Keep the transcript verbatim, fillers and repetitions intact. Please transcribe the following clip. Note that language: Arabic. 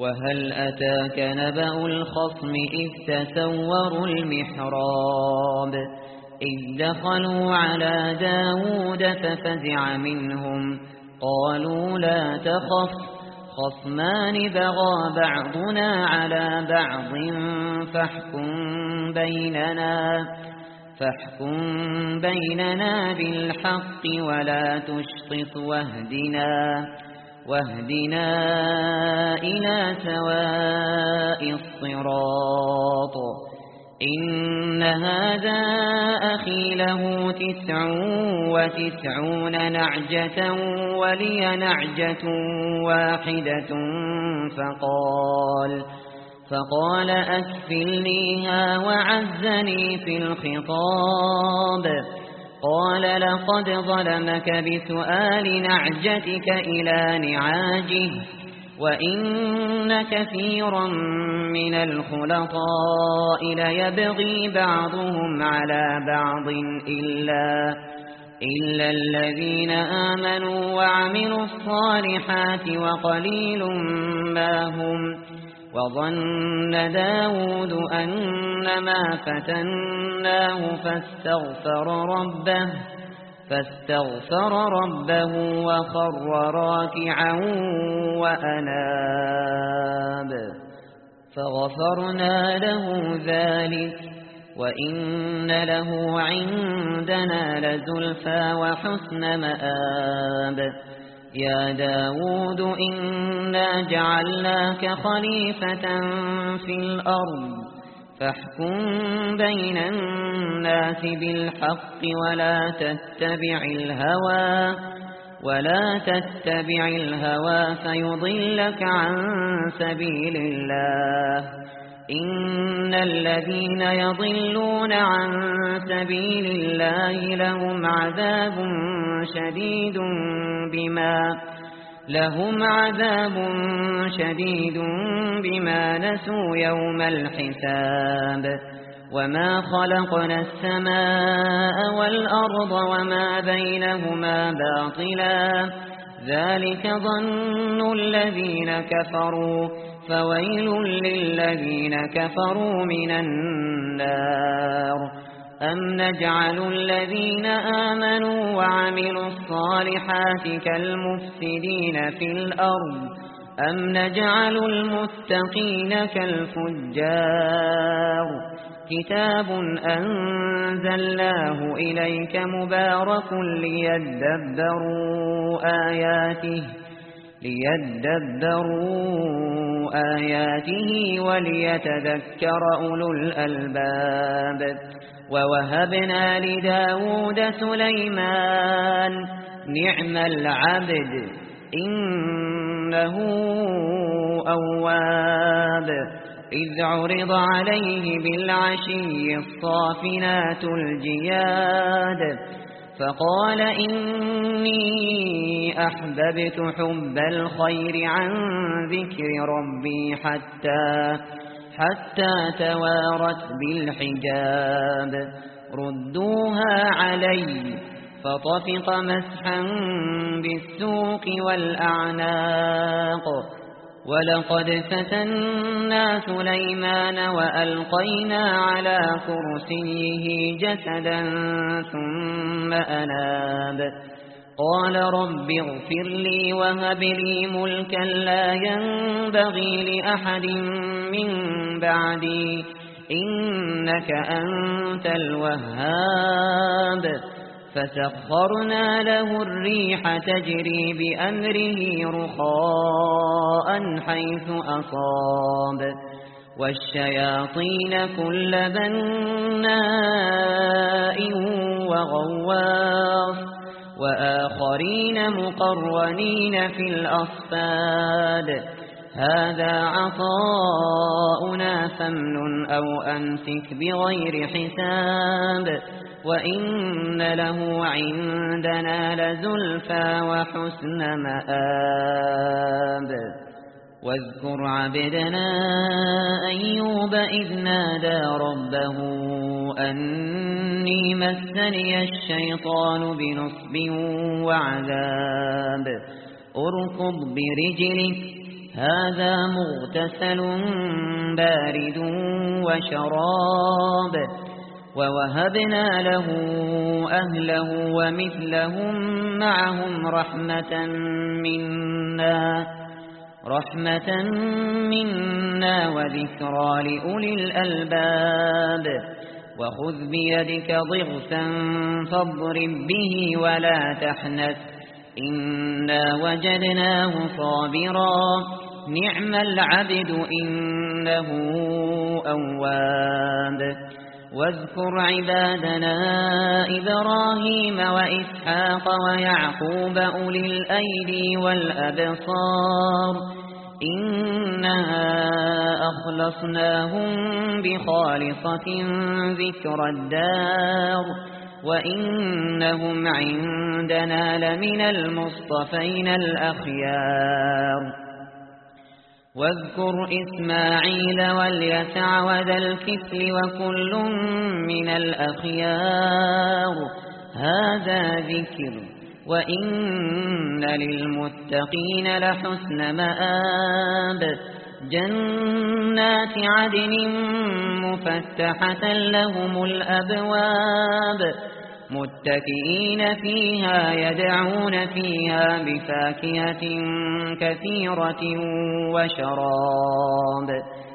وهل أتاك نبأ الخصم إذ تسوروا المحراب إذ دخلوا على داود ففزع منهم قالوا لا تخف خصمان بغى بعضنا على بعض فاحكم بيننا فاحكم بيننا بالحق ولا تشطط واهدنا واهدنا إلى سواء الصراط إن هذا أخي له تسع وتسعون نعجة ولي نعجة واحدة فقال فقال أكفلنيها وعزني في الخطاب قال لقد ظلمك بسؤال نعجتك إلى نعاجه وإن كثيرا من الخلطاء ليبغي بعضهم على بعض إلا, إلا الذين آمنوا وعملوا الصالحات وقليل ما هم وظن داود أنما فتناه فاستغفر ربه فاستغفر ربه وخر راكعا وأناب فغفرنا له ذلك وإن له عندنا لزلفى وحسن مآب يا داود إنا جعلناك خليفة في الأرض فاحكم بين الناس بالحق ولا تتبع الهوى ولا تتبع الهوى فيضلك عن سبيل الله إن الذين يضلون عن سبيل الله لهم عذاب شديد بما لهم عذاب شديد بما نسوا يوم الحساب وما خلقنا السماء والأرض وما بينهما باطلا ذلك ظن الذين كفروا فويل للذين كفروا من النار أم نجعل الذين آمنوا وعملوا الصالحات كالمفسدين في الأرض أم نجعل المتقين كالفجار كتاب أنزلناه إليك مبارك ليدبروا آياته ليدبروا آياته وليتذكر أولو الألباب ووهبنا لداود سليمان نعم العبد إنه أواب إذ عرض عليه بالعشي الصافنات الجياد فقال إني أحببت حب الخير عن ذكر ربي حتى حتى توارت بالحجاب ردوها علي فطفق مسحا بالسوق والأعناق ولقد فتنا سليمان وألقينا على كرسيه جسدا ثم أناب قال رب اغفر لي وهب لي ملكا لا ينبغي لأحد من بعدي إنك أنت الوهاب فسخرنا له الريح تجري بأمره رخاء حيث أصاب والشياطين كل بناء وغواص وآخرين مقرنين في الأصفاد هذا عطاؤنا فامنن أو أمسك بغير حساب وإن له عندنا لزلفى وحسن مآب واذكر عبدنا أيوب إذ نادى ربه أني مسني الشيطان بنصب وعذاب اركض برجلك هذا مغتسل بارد وشراب ووهبنا له أهله ومثلهم معهم رحمة منا رحمة منا وذكرى لأولي الألباب وخذ بيدك ضغثا فاضرب به ولا تحنث إنا وجدناه صابرا نعم العبد إنه أواب واذكر عبادنا إبراهيم وإسحاق ويعقوب أولي الأيدي والأبصار إنا أخلصناهم بخالصة ذكر الدار وإنهم عندنا لمن المصطفين الأخيار واذكر إسماعيل واليسع وذا الكفل وكل من الأخيار هذا ذكر وإن للمتقين لحسن مآب جنات عدن مفتحة لهم الأبواب متكئين فيها يدعون فيها بفاكهة كثيرة وشراب